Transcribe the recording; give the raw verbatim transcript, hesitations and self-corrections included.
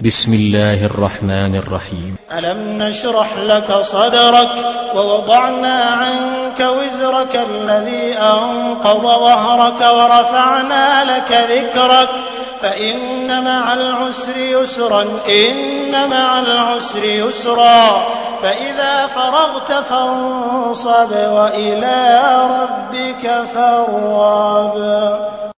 بسم الله الرحمن الرحيم. ألم نشرح لك صدرك ووضعنا عنك وزرك الذي أنقض ظهرك ورفعنا لك ذكرك فإن مع العسر يسرا إن مع العسر يسرا فإذا فرغت فانصب وإلى ربك فارغب.